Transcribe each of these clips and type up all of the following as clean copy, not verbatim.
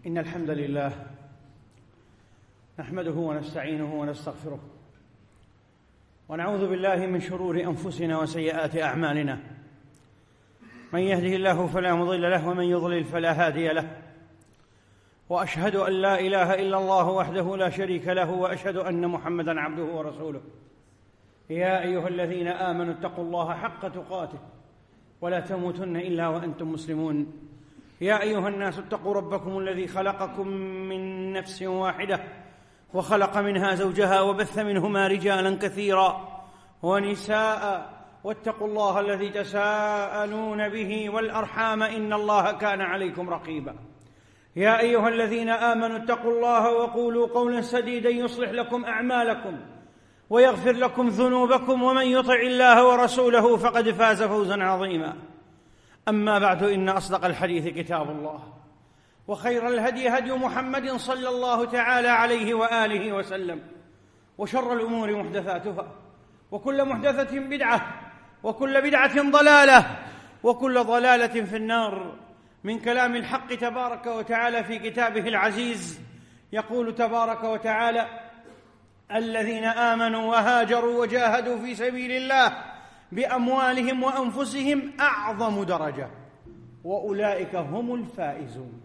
إن الحمد لله نحمده ونستعينه ونستغفره ونعوذ بالله من شرور أنفسنا وسيئات أعمالنا. من يهده الله فلا مضل له ومن يضلل فلا هادي له، وأشهد أن لا إله إلا الله وحده لا شريك له، وأشهد أن محمدًا عبده ورسوله. يا أيها الذين آمنوا اتقوا الله حق تقاته ولا تموتن إلا وأنتم مسلمون. يا أيها الناس اتقوا ربكم الذي خلقكم من نفس واحدة وخلق منها زوجها وبث منهما رجالا كثيرا ونساء، واتقوا الله الذي تساءلون به والأرحام إن الله كان عليكم رقيبا. يا أيها الذين آمنوا اتقوا الله وقولوا قولا سديدا يصلح لكم أعمالكم ويغفر لكم ذنوبكم، ومن يطع الله ورسوله فقد فاز فوزا عظيما. أما بعد، إن أصدق الحديث كتاب الله، وخير الهدي هدي محمد صلى الله تعالى عليه وآله وسلم، وشر الأمور محدثاتها، وكل محدثة بدعة، وكل بدعة ضلالة، وكل ضلالة في النار. من كلام الحق تبارك وتعالى في كتابه العزيز، يقول تبارك وتعالى: الذين آمنوا وهاجروا وجاهدوا في سبيل الله بأموالهم وأنفسهم أعظم درجة وأولئك هم الفائزون.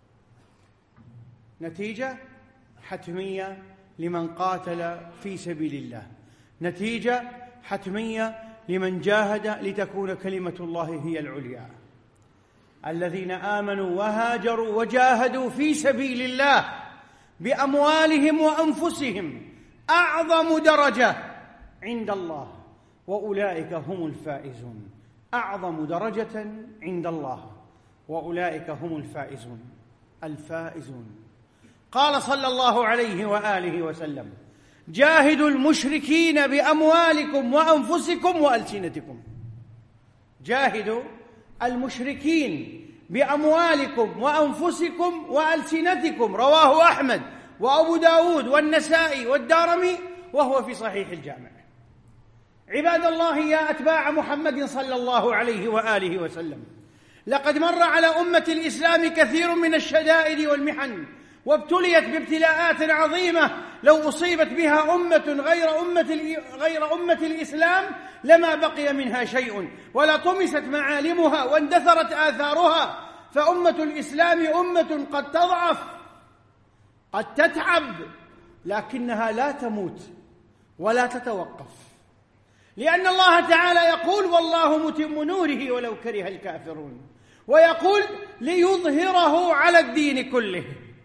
نتيجة حتمية لمن قاتل في سبيل الله، نتيجة حتمية لمن جاهد لتكون كلمة الله هي العليا. الذين آمنوا وهاجروا وجاهدوا في سبيل الله بأموالهم وأنفسهم أعظم درجة عند الله وأولئك هم الفائزون. أعظم درجة عند الله وأولئك هم الفائزون. الفائزون. قال صلى الله عليه وآله وسلم: جاهدوا المشركين بأموالكم وأنفسكم وألسنتكم. جاهدوا المشركين بأموالكم وأنفسكم وألسنتكم. رواه أحمد وأبو داود والنسائي والدارمي، وهو في صحيح الجامع. عباد الله، يا أتباع محمد صلى الله عليه وآله وسلم، لقد مر على أمة الإسلام كثير من الشدائد والمحن، وابتليت بابتلاءات عظيمة لو أصيبت بها أمة غير أمة الإسلام لما بقي منها شيء، ولا طمست معالمها واندثرت آثارها. فأمة الإسلام أمة قد تضعف، قد تتعب، لكنها لا تموت ولا تتوقف، لأن الله تعالى يقول: والله متم نوره ولو كره الكافرون، ويقول: ليظهره على الدين كله.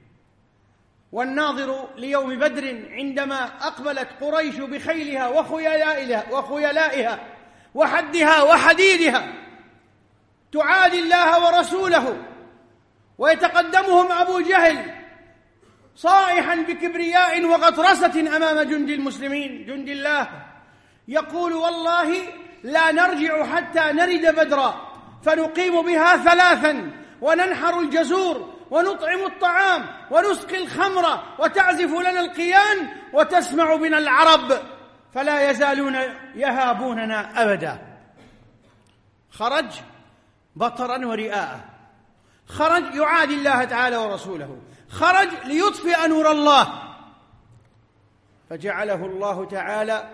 والناظر ليوم بدر عندما أقبلت قريش بخيلها وخيلائها وحدها وحديدها تعادي الله ورسوله، ويتقدمهم أبو جهل صائحا بكبرياء وغطرسة أمام جند المسلمين جند الله، يقول: والله لا نرجع حتى نرد بدرا فنقيم بها 3 وننحر الجزور ونطعم الطعام ونسقي الخمر وتعزف لنا القيان وتسمع بنا العرب فلا يزالون يهابوننا أبدا. خرج بطرا ورئاء، خرج يعادي الله تعالى ورسوله، خرج ليطفئ نور الله، فجعله الله تعالى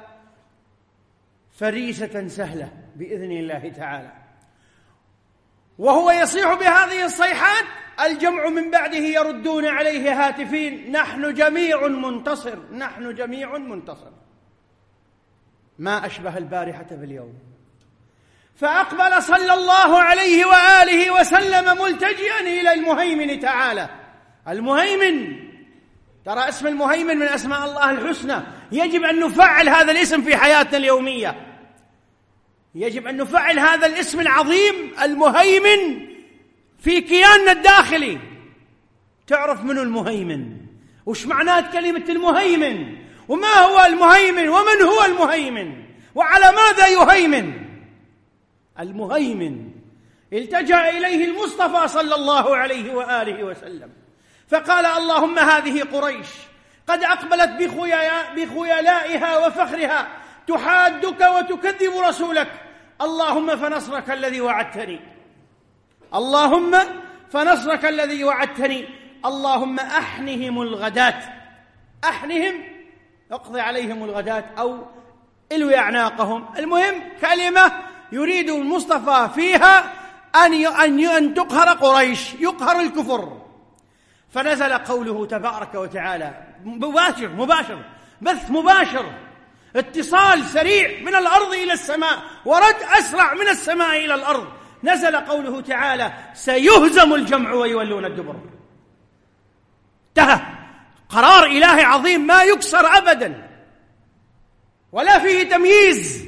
فريسة سهلة بإذن الله تعالى. وهو يصيح بهذه الصيحات، الجمع من بعده يردون عليه هاتفين: نحن جميع منتصر، نحن جميع منتصر. ما أشبه البارحة باليوم. فأقبل صلى الله عليه وآله وسلم ملتجئا إلى المهيمن تعالى. المهيمن، ترى اسم المهيمن من أسماء الله الحسنى، يجب أن نفعل هذا الاسم في حياتنا اليومية، يجب أن نفعل هذا الاسم العظيم المهيمن في كياننا الداخلي. تعرف منو المهيمن؟ وش معنات كلمة المهيمن؟ وما هو المهيمن؟ ومن هو المهيمن؟ وعلى ماذا يهيمن؟ المهيمن التجأ إليه المصطفى صلى الله عليه وآله وسلم، فقال: اللهم هذه قريش قد أقبلت بخيلائها وفخرها تحادك وتكذب رسولك، اللهم فنصرك الذي وعدتني، اللهم فنصرك الذي وعدتني. اللهم أحنهم الغداة، أحنهم اقضي عليهم الغداة أو الوي أعناقهم. المهم كلمة يريد المصطفى فيها أن تقهر قريش، يقهر الكفر. فنزل قوله تبارك وتعالى مباشر، بث مباشر، اتصال سريع من الأرض إلى السماء ورد أسرع من السماء إلى الأرض. نزل قوله تعالى سيهزم الجمع ويولون الدبر. انتهى، قرار إلهي عظيم ما يكسر أبدا ولا فيه تمييز.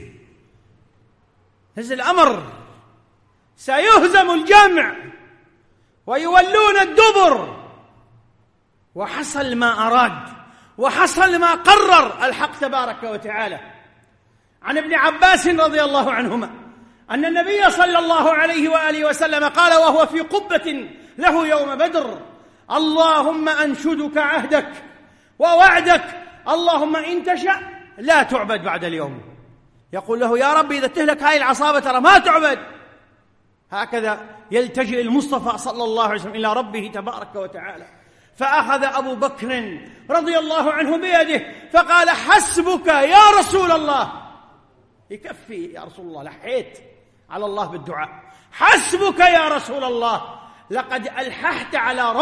نزل أمر سيهزم الجمع ويولون الدبر، وحصل ما أراد وحصل ما قرر الحق تبارك وتعالى. عن ابن عباس رضي الله عنهما أن النبي صلى الله عليه وآله وسلم قال وهو في قبة له يوم بدر: اللهم أنشدك عهدك ووعدك، اللهم إن تشأ لا تعبد بعد اليوم. يقول له يا رب إذا تهلك هاي العصابة ترى ما تعبد. هكذا يلتجئ المصطفى صلى الله عليه وسلم إلى ربه تبارك وتعالى. فأخذ أبو بكر رضي الله عنه بيده فقال حسبك يا رسول الله. يكفي يا رسول الله، لحيت على الله بالدعاء. حسبك يا رسول الله، لقد ألححت على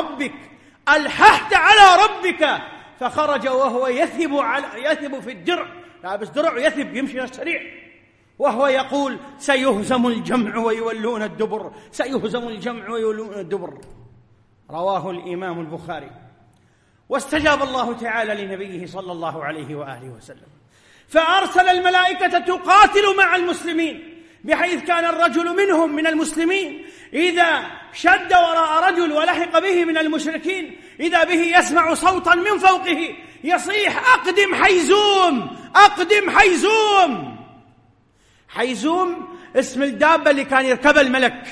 ربك. فخرج وهو يثب في الدرع، لابس درع يثب يمشي سريع، وهو يقول سيهزم الجمع ويولون الدبر، سيهزم الجمع ويولون الدبر. رواه الإمام البخاري. واستجاب الله تعالى لنبيه صلى الله عليه وآله وسلم، فأرسل الملائكة تقاتل مع المسلمين، بحيث كان الرجل منهم من المسلمين إذا شد وراء رجل ولحق به من المشركين إذا به يسمع صوتا من فوقه يصيح أقدم حيزوم، أقدم حيزوم. حيزوم اسم الدابة اللي كان يركبها الملك.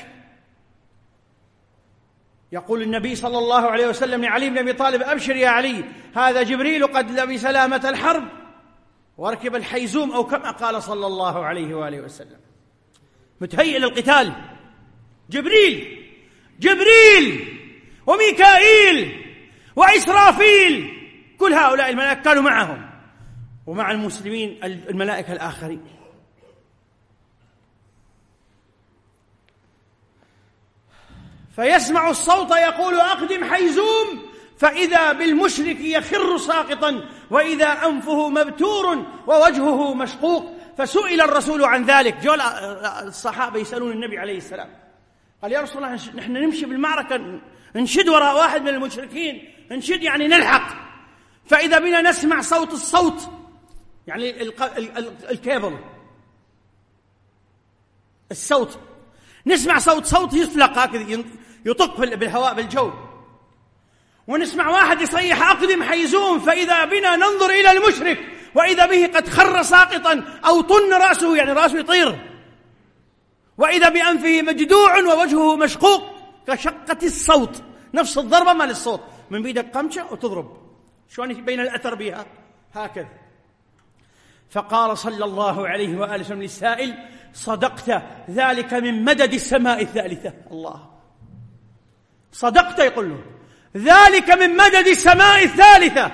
يقول النبي صلى الله عليه وسلم لعلي بن أبي طالب: أبشر يا علي، هذا جبريل قد لبس لامة الحرب وركب الحيزوم، أو كما قال صلى الله عليه وآله وسلم، متهيئ للقتال. جبريل وميكائيل وإسرافيل، كل هؤلاء الملائكة كانوا معهم، ومع المسلمين الملائكة الآخرين. فيسمع الصوت يقول أقدم حيزوم، فإذا بالمشرك يخر ساقطا وإذا أنفه مبتور ووجهه مشقوق. فسئل الرسول عن ذلك، جاء الصحابة يسألون النبي عليه السلام، قال يا رسول الله نحن نمشي بالمعركة نشد وراء واحد من المشركين، نشد يعني نلحق، فإذا بنا نسمع الصوت يعني الكيبل، الصوت، نسمع صوت يفلق هكذا يطق بالهواء بالجو، ونسمع واحد يصيح أقدم حيزوم، فإذا بنا ننظر إلى المشرك وإذا به قد خر ساقطا أو طن رأسه، يعني رأسه يطير، وإذا بأنفه مجدوع ووجهه مشقوق كشقة الصوت، نفس الضربة مال الصوت، من بيدك قمشة وتضرب، شلون بين الأثر بها هكذا. فقال صلى الله عليه وآله وسلم للسائل: صدقت، ذلك من مدد السماء الثالثة. الله، صدقت، يقول له ذلك من مدد السماء الثالثة.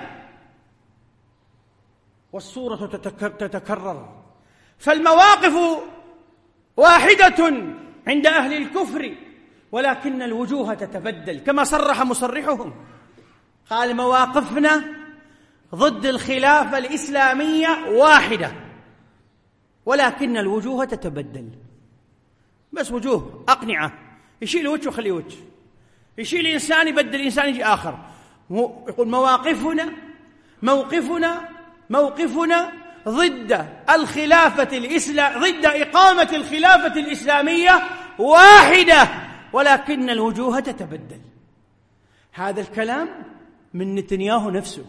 والصورة تتكرر، فالمواقف واحدة عند أهل الكفر، ولكن الوجوه تتبدل، كما صرح مصرحهم، قال مواقفنا ضد الخلافة الإسلامية واحدة، ولكن الوجوه تتبدل. بس وجوه أقنعة، يشيل وجه وخلي وجه، يشيل إنسان يبدل إنسان يجي آخر. يقول موقفنا ضد الخلافة ضد إقامة الخلافة الإسلامية واحدة، ولكن الوجوه تتبدل. هذا الكلام من نتنياهو نفسه.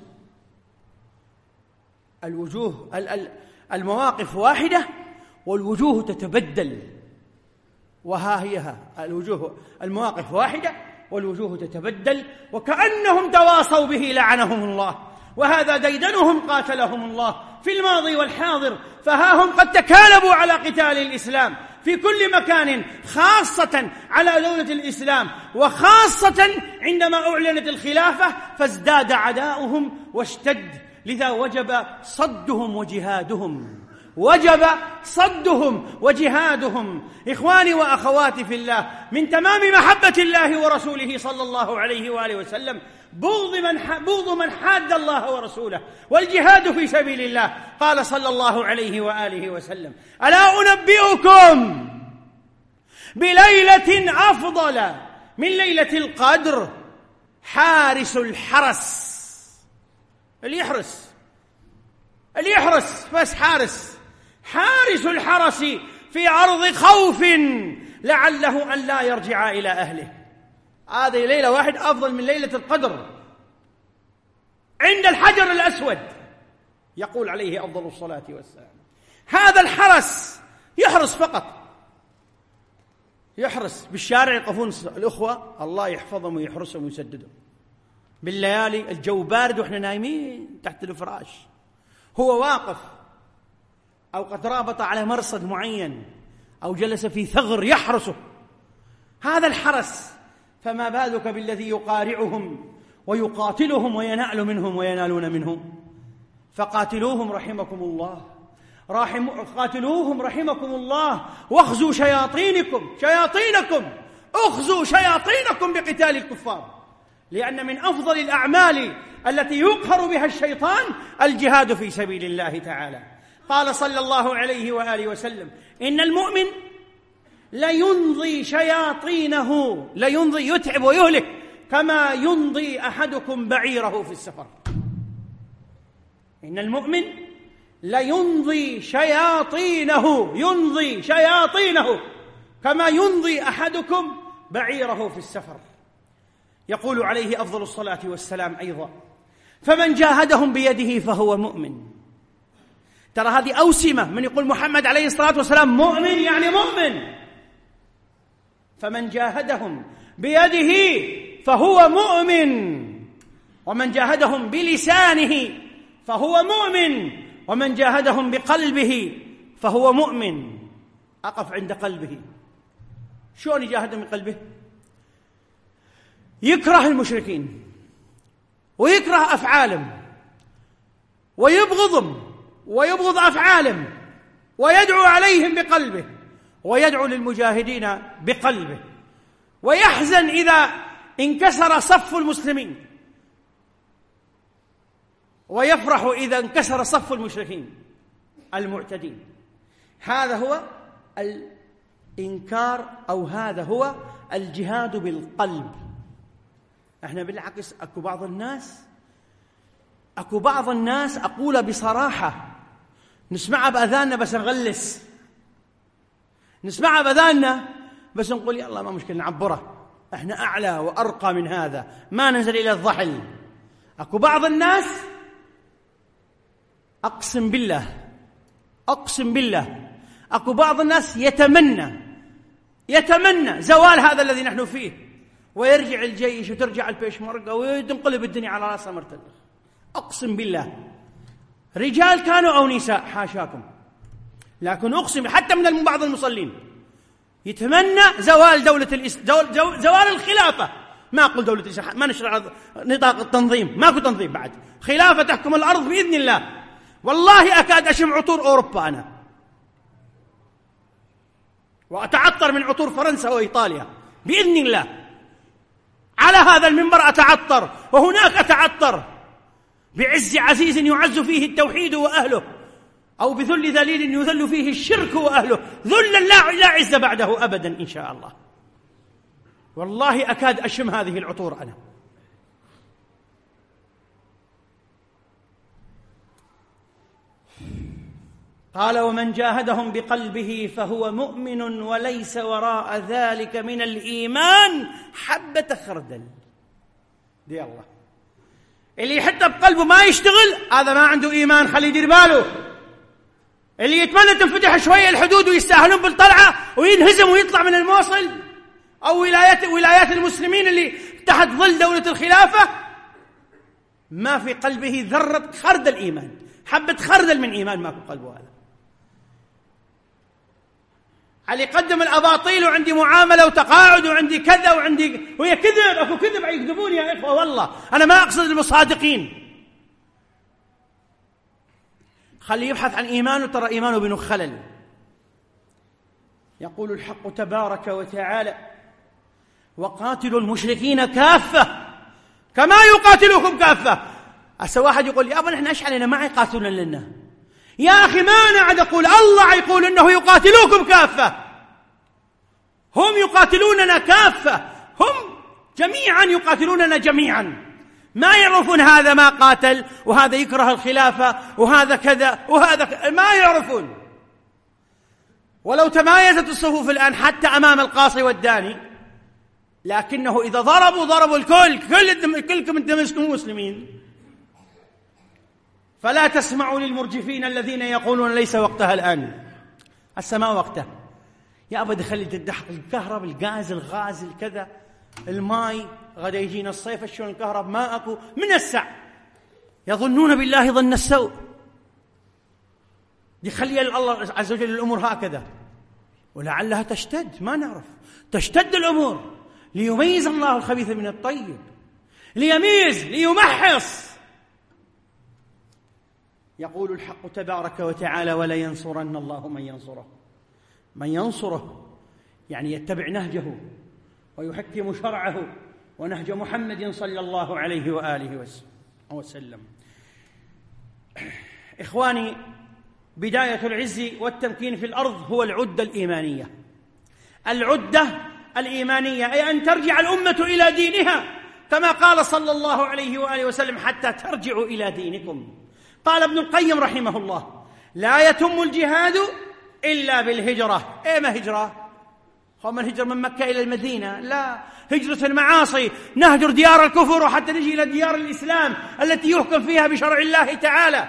المواقف واحدة والوجوه تتبدل، وها هي المواقف واحدة والوجوه تتبدل، وكأنهم تواصوا به لعنهم الله، وهذا ديدنهم قاتلهم الله في الماضي والحاضر، فها هم قد تكالبوا على قتال الإسلام، في كل مكان، خاصة على دولة الإسلام، وخاصة عندما أعلنت الخلافة فازداد عداؤهم واشتد. لذا وجب صدهم وجهادهم، وجب صدهم وجهادهم. إخواني وأخواتي في الله، من تمام محبة الله ورسوله صلى الله عليه وآله وسلم بغض من حاد الله ورسوله، والجهاد في سبيل الله. قال صلى الله عليه وآله وسلم: ألا أنبئكم بليلة أفضل من ليلة القدر؟ حارس الحرس، اللي يحرس بس حارس الحرس في عرض خوف لعله أن لا يرجع إلى أهله. هذه ليلة واحد أفضل من ليلة القدر عند الحجر الأسود، يقول عليه أفضل الصلاة والسلام. هذا الحرس يحرس فقط، يحرس بالشارع، يقفون الأخوة الله يحفظهم ويحرسهم ويسددهم بالليالي، الجو بارد وإحنا نايمين تحت الفراش، هو واقف أو قد رابط على مرصد معين أو جلس في ثغر يحرسه. هذا الحرس، فما بالك بالذي يقارعهم ويقاتلهم وينال منهم وينالون منهم؟ فقاتلوهم رحمكم الله، قاتلوهم رحمكم الله، واخزوا شياطينكم، اخزوا شياطينكم بقتال الكفار، لأن من أفضل الأعمال التي يقهر بها الشيطان الجهاد في سبيل الله تعالى. قال صلى الله عليه وآله وسلم: إن المؤمن لينضي شياطينه، لينضي يتعب ويهلك، كما ينضي أحدكم بعيره في السفر. إن المؤمن لينضي شياطينه، ينضي شياطينه كما ينضي أحدكم بعيره في السفر. يقول عليه أفضل الصلاة والسلام أيضا: فمن جاهدهم بيده فهو مؤمن. ترى هذه أوسمة، من يقول محمد عليه الصلاة والسلام مؤمن يعني مؤمن. فمن جاهدهم بيده فهو مؤمن، ومن جاهدهم بلسانه فهو مؤمن، ومن جاهدهم بقلبه فهو مؤمن. أقف عند قلبه. شلون يجاهدهم بقلبه؟ يكره المشركين ويكره أفعالهم ويبغضهم ويبغض أفعالهم، ويدعو عليهم بقلبه، ويدعو للمجاهدين بقلبه، ويحزن إذا انكسر صف المسلمين، ويفرح إذا انكسر صف المشركين المعتدين. هذا هو الإنكار، أو هذا هو الجهاد بالقلب. احنا بالعكس أكو بعض الناس أقول بصراحة نسمعها بأذاننا بس نغلس، نسمعها بأذاننا بس نقول يلا ما مشكلة نعبره، احنا أعلى وأرقى من هذا، ما ننزل إلى الضحل. أكو بعض الناس أقسم بالله أكو بعض الناس يتمنى زوال هذا الذي نحن فيه، ويرجع الجيش وترجع البيشمركة وتنقلب الدنيا على رأسها مرتلخ. أقسم بالله، رجال كانوا أو نساء حاشاكم، لكن أقسم حتى من بعض المصلين يتمنى زوال زوال الخلافة. ما أقول دولة الإسلام، ما نشرع نطاق التنظيم، ماكو تنظيم بعد، خلافة تحكم الأرض بإذن الله. والله أكاد أشم عطور أوروبا أنا، وأتعطر من عطور فرنسا وإيطاليا بإذن الله. على هذا المنبر أتعطر، وهناك أتعطر بعز عزيز يعز فيه التوحيد وأهله، أو بذل ذليل يذل فيه الشرك وأهله، ذلا لا عز بعده أبدا إن شاء الله. والله أكاد أشم هذه العطور أنا. قال: ومن جاهدهم بقلبه فهو مؤمن، وليس وراء ذلك من الإيمان حبة خردل. دي الله، اللي يحطه بقلبه ما يشتغل هذا ما عنده إيمان، خليه يدير باله. اللي يتمنى تنفتح شوية الحدود ويستاهلون بالطلعة وينهزم ويطلع من الموصل أو ولايات المسلمين اللي تحت ظل دولة الخلافة، ما في قلبه ذرة خردل إيمان، حبة خردل من إيمان ما في قلبه هذا. علي قدم الأباطيل وعندي معاملة وتقاعد وعندي كذا وعندي، وهي كذب، أكو كذب يكذبون يا إخوة، والله أنا ما أقصد المصادقين. خليه يبحث عن إيمانه، ترى إيمانه بنو خلل. يقول الحق تبارك وتعالى: وقاتلوا المشركين كافة كما يقاتلوكم كافة. هسه واحد يقول يا أبا نحن إيش علينا ما يقاتلون لنا؟ يا أخي ما أنا عاد أقول، الله يقول إنه يقاتلوكم كافة، هم يقاتلوننا كافة، هم جميعا يقاتلوننا جميعا. ما يعرفون هذا ما قاتل وهذا يكره الخلافة وهذا كذا وهذا كذا، ما يعرفون. ولو تمايزت الصفوف الآن حتى أمام القاصي والداني، لكنه إذا ضربوا الكل، كلكم انتم مسلمين. فلا تسمعوا للمرجفين الذين يقولون ليس وقتها الآن. هسه ما وقته يا أبا، خلي تدحق الكهرب، الغاز، كذا، الماء، غدا يجينا الصيف شلون الكهرب ما أكو من السع. يظنون بالله ظن السوء، يخلي الله عز وجل الأمور هكذا، ولعلها تشتد، ما نعرف، تشتد الأمور ليميز الله الخبيث من الطيب، ليمحص. يقول الحق تبارك وتعالى: ولا ينصرن الله من ينصره يعني يتبع نهجه ويحكم شرعه ونهج محمد صلى الله عليه وآله وسلم. إخواني، بداية العز والتمكين في الأرض هو العدة الإيمانية. أي أن ترجع الأمة إلى دينها، كما قال صلى الله عليه وآله وسلم: حتى ترجعوا إلى دينكم. قال ابن القيم رحمه الله: لا يتم الجهاد إلا بالهجرة. ما هجرة؟ من هجر من مكة إلى المدينة؟ لا، هجرة المعاصي، نهجر ديار الكفر وحتى نجي إلى ديار الإسلام التي يحكم فيها بشرع الله تعالى.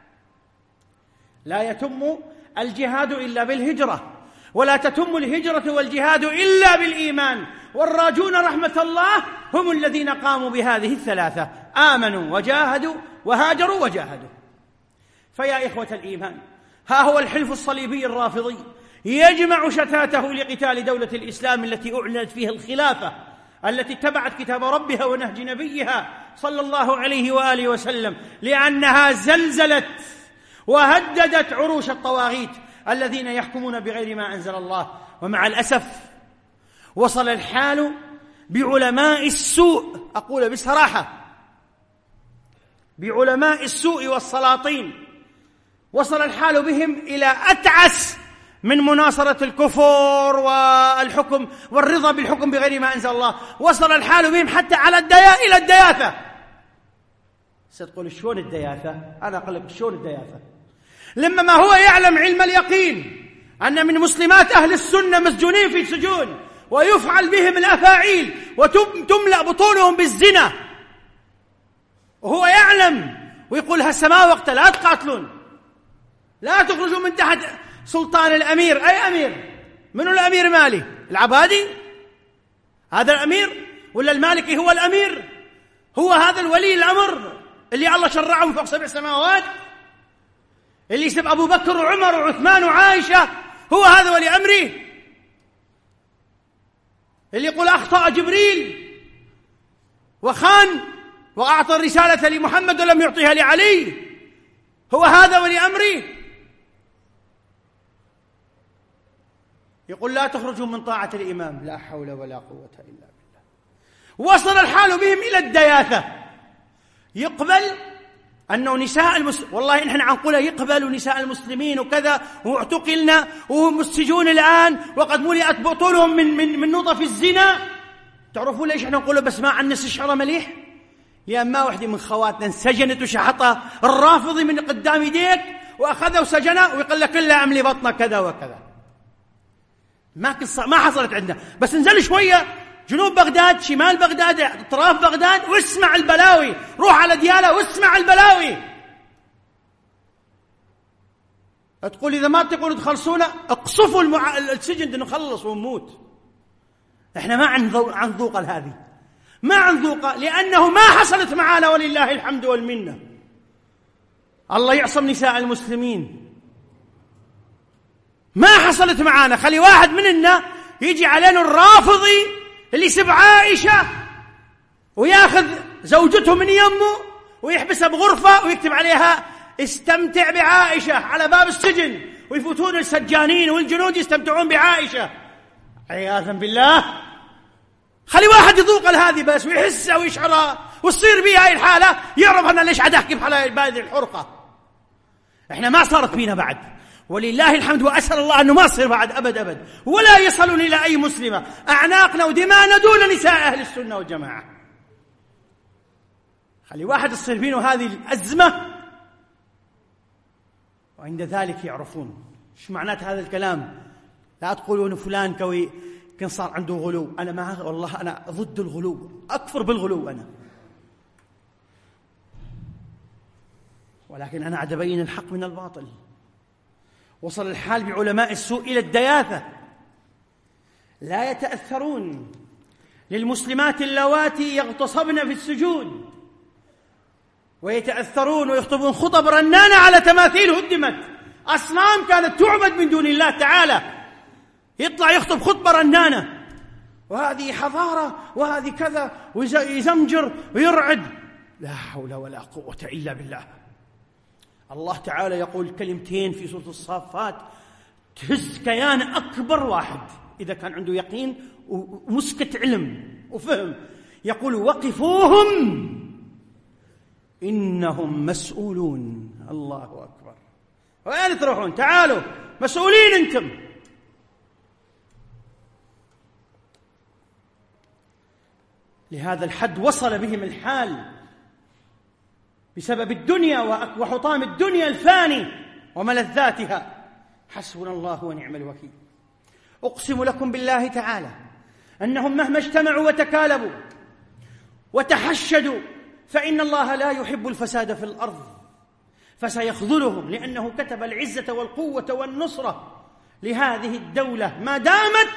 لا يتم الجهاد إلا بالهجرة، ولا تتم الهجرة والجهاد إلا بالإيمان. والراجون رحمة الله هم الذين قاموا بهذه الثلاثة: آمنوا وجاهدوا وهاجروا وجاهدوا. فيا إخوة الإيمان، ها هو الحلف الصليبي الرافضي يجمع شتاته لقتال دولة الإسلام التي أعلنت فيها الخلافة، التي اتبعت كتاب ربها ونهج نبيها صلى الله عليه وآله وسلم، لأنها زلزلت وهددت عروش الطواغيت الذين يحكمون بغير ما أنزل الله. ومع الأسف وصل الحال بعلماء السوء، أقول بصراحة، بعلماء السوء والسلاطين، وصل الحال بهم إلى أتعس من مناصرة الكفر والحكم والرضا بالحكم بغير ما أنزل الله. وصل الحال بهم حتى على إلى الدياثة. ستقول شلون الدياثة؟ أنا أقول لك شلون الدياثة. لما ما هو يعلم علم اليقين أن من مسلمات أهل السنة مسجونين في سجون ويفعل بهم الأفاعيل وتملأ بطونهم بالزنا، وهو يعلم ويقول هسه ما وقته، لا تقاتلون، لا تخرجوا من تحت سلطان الأمير. أي أمير؟ منو الأمير؟ مالي العبادي هذا الأمير؟ ولا المالكي هو الأمير؟ هو هذا الولي الأمر اللي الله شرعه من فوق 7 سماوات، اللي يسب أبو بكر وعمر وعثمان وعائشة، هو هذا ولي أمري؟ اللي يقول أخطأ جبريل وخان وأعطى الرسالة لمحمد ولم يعطيها لعلي، هو هذا ولي أمري؟ يقول لا تخرجوا من طاعة الإمام. لا حول ولا قوة إلا بالله. وصل الحال بهم إلى الدياثة. يقبل أنه نساء المسلمين، والله نحن عنقولها، يقبلوا نساء المسلمين وكذا، واعتقلنا وهم السجون الآن وقد ملئت بطونهم من نطف الزنا. تعرفوا ليش احنا نقوله بس ما عنس الشعر مليح؟ لأن ما وحدة من خواتنا انسجنت وشحطها الرافضي من قدام يديك وأخذه وسجنه ويقول لك كلها عملي بطنه كذا وكذا. ما حصلت عندنا، بس انزل شوية جنوب بغداد، شمال بغداد، اطراف بغداد، واسمع البلاوي. روح على ديالى واسمع البلاوي. تقول إذا ما تقولوا تخلصونا اقصفوا السجن نخلص ونموت. احنا ما عن ذوق هذه، ما عن ذوق، لأنه ما حصلت معانا ولله الحمد والمنة. الله يعصم نساء المسلمين، ما حصلت معانا. خلي واحد مننا يجي علينا الرافضي اللي يسب عائشة وياخذ زوجته من يمه ويحبسها بغرفة ويكتب عليها استمتع بعائشة على باب السجن، ويفوتون السجانين والجنود يستمتعون بعائشة عياذا بالله. خلي واحد يذوق هذه بس ويحسها ويشعرها وتصير بيها هاي الحالة، يعرف أنا ليش عاد أحكي بهذه الحرقة. إحنا ما صارت فينا بعد، ولله الحمد، وأسأل الله أنه ما يصير بعد أبد أبد، ولا يصلون إلى أي مسلمة أعناقنا ودماءنا دون نساء أهل السنة والجماعة. خلي واحد تصير فينه هذه الأزمة، وعند ذلك يعرفون إيش معنات هذا الكلام. لا تقولون فلان كوي كان صار عنده غلو. أنا ما والله أنا ضد الغلو، أكفر بالغلو أنا، ولكن أنا عاد أبين الحق من الباطل. وصل الحال بعلماء السوء إلى الدياثة، لا يتأثرون للمسلمات اللواتي يغتصبن في السجود، ويتأثرون ويخطبون خطب رنانة على تماثيل هدمت، أصنام كانت تعبد من دون الله تعالى، يطلع يخطب خطبة رنانة وهذه حضارة وهذه كذا، ويزمجر ويرعد. لا حول ولا قوة إلا بالله. الله تعالى يقول كلمتين في سورة الصافات تهز كيان أكبر واحد إذا كان عنده يقين ومسكة علم وفهم. يقول وقفوهم إنهم مسؤولون. الله أكبر. وين تروحون؟ تعالوا، مسؤولين أنتم. لهذا الحد وصل بهم الحال بسبب الدنيا وحطام الدنيا الفاني وملذاتها. حسبنا الله ونعم الوكيل. أقسم لكم بالله تعالى أنهم مهما اجتمعوا وتكالبوا وتحشدوا فإن الله لا يحب الفساد في الأرض، فسيخذلهم، لأنه كتب العزة والقوة والنصرة لهذه الدولة ما دامت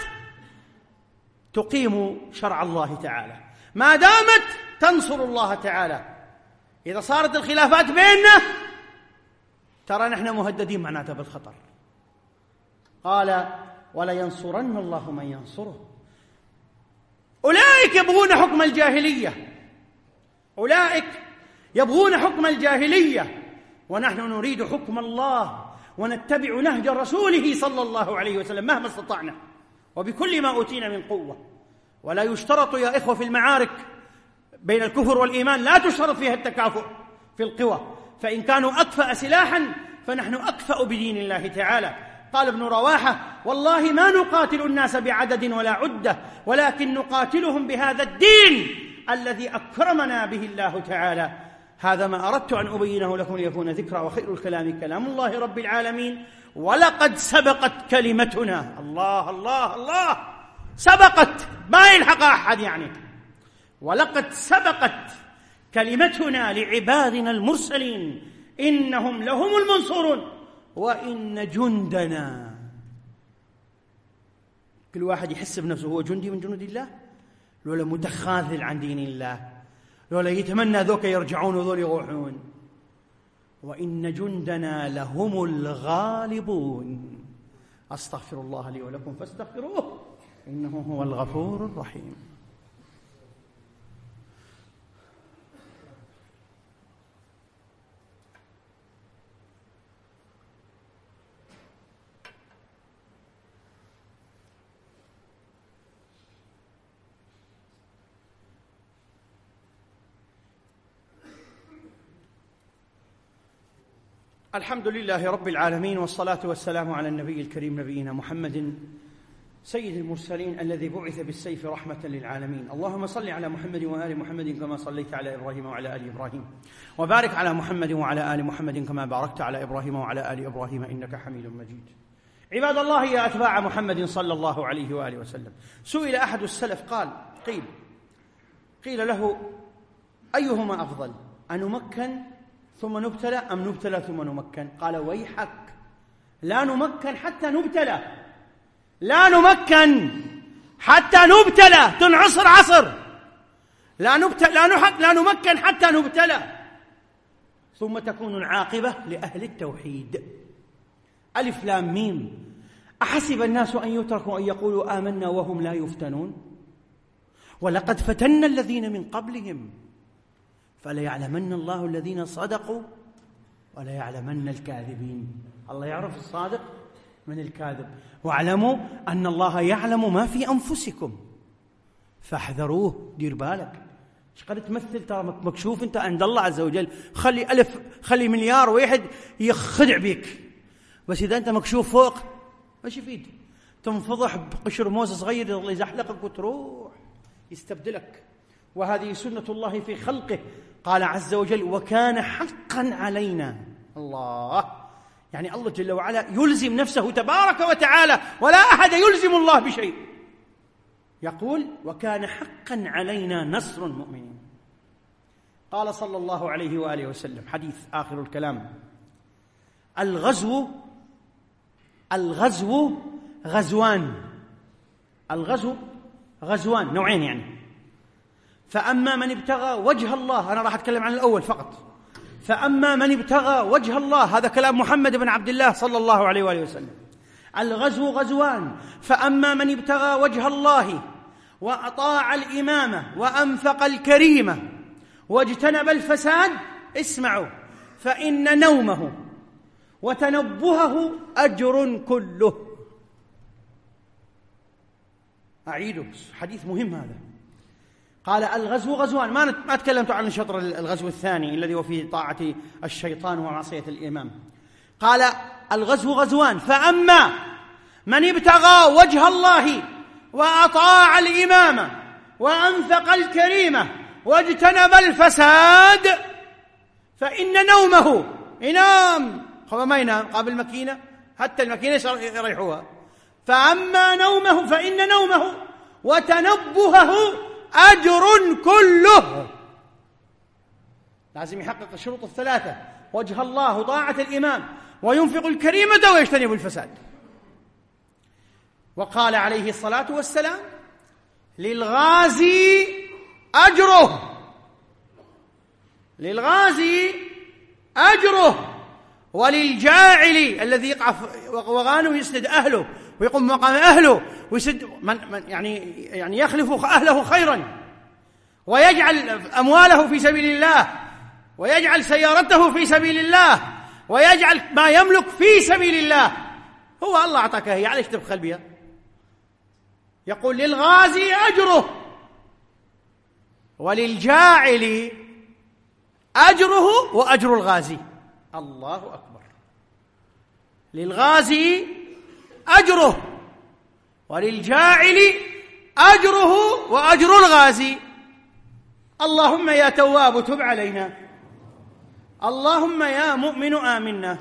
تقيم شرع الله تعالى، ما دامت تنصر الله تعالى. إذا صارت الخلافات بيننا ترى نحن مهددين معناتها بالخطر. قال ولا ينصرن الله من ينصره. أولئك يبغون حكم الجاهلية، أولئك يبغون حكم الجاهلية، ونحن نريد حكم الله ونتبع نهج رسوله صلى الله عليه وسلم مهما استطعنا وبكل ما أوتينا من قوة. ولا يشترط يا إخوة في المعارك بين الكفر والإيمان، لا تشترط فيها التكافؤ في القوى، فإن كانوا أكفأ سلاحا فنحن أكفأ بدين الله تعالى. قال ابن رواحة والله ما نقاتل الناس بعدد ولا عدة، ولكن نقاتلهم بهذا الدين الذي أكرمنا به الله تعالى. هذا ما أردت أن أبينه لكم ليكون ذكرى، وخير الكلام كلام الله رب العالمين. ولقد سبقت كلمتنا. الله الله الله، سبقت، ما يلحق أحد يعني. ولقد سبقت كلمتنا لعبادنا المرسلين إنهم لهم المنصورون وإن جندنا. كل واحد يحس بنفسه هو جندي من جنود الله، لولا متخاذل عن دين الله، لولا يتمنى ذوك يرجعون وذول يروحون. وإن جندنا لهم الغالبون. أستغفر الله لي ولكم فاستغفروه إنه هو الغفور الرحيم. الحمد لله رب العالمين، والصلاة والسلام على النبي الكريم نبينا محمد سيد المرسلين الذي بعث بالسيف رحمة للعالمين. اللهم صل على محمد وآل محمد كما صليت على إبراهيم وعلى آل إبراهيم، وبارك على محمد وعلى آل محمد كما باركت على إبراهيم وعلى آل إبراهيم إنك حميد مجيد. عباد الله يا أتباع محمد صلى الله عليه وآله وسلم، سئل أحد السلف قيل له أيهما أفضل، أنمكن ثم نبتلى أم نبتلى ثم نمكن؟ قال ويحك، لا نمكن حتى نبتلى، لا نمكن حتى نبتلى، تنعصر عصر، لا نمكن حتى نبتلى، ثم تكون العاقبة لأهل التوحيد. ألف لام ميم، أحسب الناس أن يتركوا أن يقولوا آمنا وهم لا يفتنون ولقد فتنا الذين من قبلهم فليعلمن الله الذين صدقوا وليعلمن الكاذبين. الله يعرف الصادق من الكاذب. واعلموا أن الله يعلم ما في أنفسكم فاحذروه. دير بالك ايش قد تمثل، ترى مكشوف انت عند الله عز وجل. خلي مليار واحد يخدع بك، بس إذا أنت مكشوف فوق مش يفيد. تنفضح بقشر موز صغير الله يزحلقك وتروح يستبدلك. وهذه سنة الله في خلقه. قال عز وجل وكان حقا علينا. الله يعني الله جل وعلا يلزم نفسه تبارك وتعالى، ولا أحد يلزم الله بشيء. يقول وكان حقا علينا نصر المؤمنين. قال صلى الله عليه وآله وسلم، حديث آخر الكلام: الغزو غزوان. الغزو غزوان نوعين يعني. فأما من ابتغى وجه الله، أنا راح أتكلم عن الأول فقط. فأما من ابتغى وجه الله، هذا كلام محمد بن عبد الله صلى الله عليه وآله وسلم. الغزو غزوان: فأما من ابتغى وجه الله وأطاع الإمامة وأنفق الكريمة واجتنب الفساد، اسمعوا، فإن نومه وتنبهه أجر كله. أعيده، حديث مهم هذا. قال الغزو غزوان، ما تكلمت عن شطر الغزو الثاني الذي هو في طاعة الشيطان ومعصية الإمام. قال الغزو غزوان: فأما من ابتغى وجه الله وأطاع الإمامة وأنفق الكريمة واجتنب الفساد فإن نومه ينام. ما ينام قابل الماكينة، حتى الماكينة يريحوها. فأما نومه فإن نومه وتنبهه أجر كله. لازم يحقق الشروط الثلاثة: وجه الله وطاعة الإمام وينفق الكريمة ويجتنب الفساد. وقال عليه الصلاة والسلام: للغازي أجره، للغازي أجره، وللجاعل الذي يقع وغانه يسند أهله ويقوم مقام أهله ويسد يعني يخلف أهله خيرا، ويجعل أمواله في سبيل الله، ويجعل سيارته في سبيل الله، ويجعل ما يملك في سبيل الله. هو الله أعطاك هي، عليك تبخل بها. يقول للغازي أجره وللجاعل أجره وأجر الغازي. الله أكبر. للغازي أجره وللجاعل أجره وأجر الغازي. اللهم يا تواب تب علينا، اللهم يا مؤمن آمنا،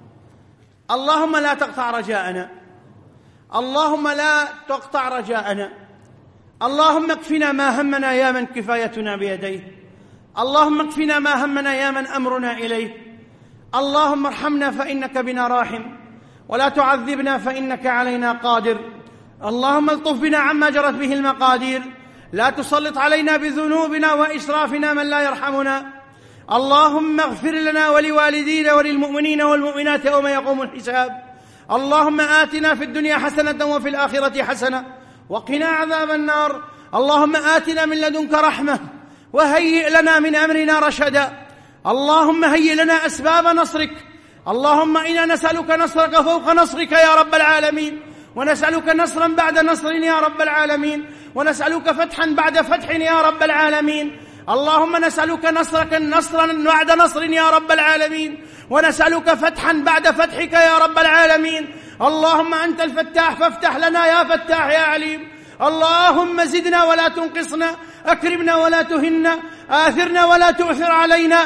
اللهم لا تقطع رجاءنا، اللهم لا تقطع رجاءنا، اللهم اكفنا ما همنا يا من كفايتنا بيديه، اللهم اكفنا ما همنا يا من أمرنا إليه، اللهم ارحمنا فإنك بنا راحم، ولا تعذبنا فإنك علينا قادر، اللهم الطف بنا عما جرت به المقادير، لا تسلط علينا بذنوبنا وإسرافنا من لا يرحمنا، اللهم اغفر لنا ولوالدينا وللمؤمنين والمؤمنات يوم يقوم الحساب، اللهم آتنا في الدنيا حسنة وفي الآخرة حسنة وقنا عذاب النار، اللهم آتنا من لدنك رحمة وهيئ لنا من أمرنا رشدا، اللهم هيئ لنا أسباب نصرك، اللهم إنا نسألك نصرك فوق نصرك يا رب العالمين، ونسألك نصرا بعد نصر يا رب العالمين، ونسألك فتحا بعد فتح يا رب العالمين، اللهم نسألك نصرا بعد نصر يا رب العالمين، ونسألك فتحا بعد فتحك يا رب العالمين، اللهم أنت الفتاح فافتح لنا يا فتاح يا عليم، اللهم زدنا ولا تنقصنا، أكرمنا ولا تهنا، آثرنا ولا تؤثر علينا،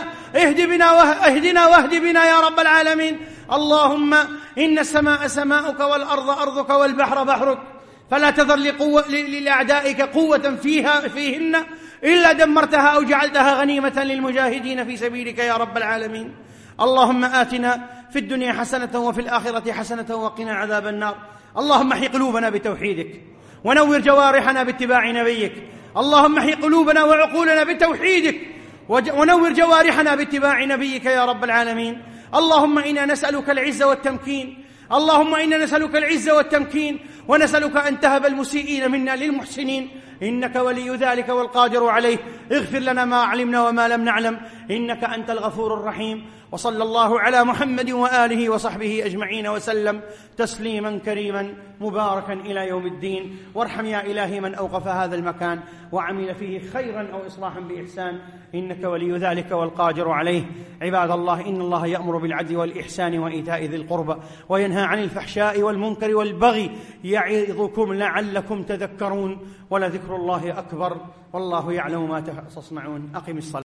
اهدنا واهد بنا يا رب العالمين، اللهم إن السماء سماؤك والأرض أرضك والبحر بحرك، فلا تذر لأعدائك قوة فيهن إلا دمرتها أو جعلتها غنيمة للمجاهدين في سبيلك يا رب العالمين، اللهم آتنا في الدنيا حسنة وفي الآخرة حسنة وقنا عذاب النار، اللهم احي قلوبنا بتوحيدك ونور جوارحنا باتباع نبيك، اللهم احي قلوبنا وعقولنا بتوحيدك ونور جوارحنا باتباع نبيك يا رب العالمين، اللهم إنا نسألك العز والتمكين، اللهم إنا نسألك العزة والتمكين، ونسألك أن تهب المسيئين منا للمحسنين، إنك ولي ذلك والقادر عليه. اغفر لنا ما علمنا وما لم نعلم، إنك أنت الغفور الرحيم. وصلى الله على محمد وآله وصحبه أجمعين وسلم تسليما كريما مباركا إلى يوم الدين. وارحم يا إلهي من أوقف هذا المكان وعمل فيه خيرا أو إصلاحا بإحسان، إنك ولي ذلك والقادر عليه. عباد الله، إن الله يأمر بالعدل والإحسان وإيتاء ذي القربى وينهى عن الفحشاء والمنكر والبغي يعظكم لعلكم تذكرون. ولذكر الله أكبر، والله يعلم ما تصنعون. أقم الصلاة.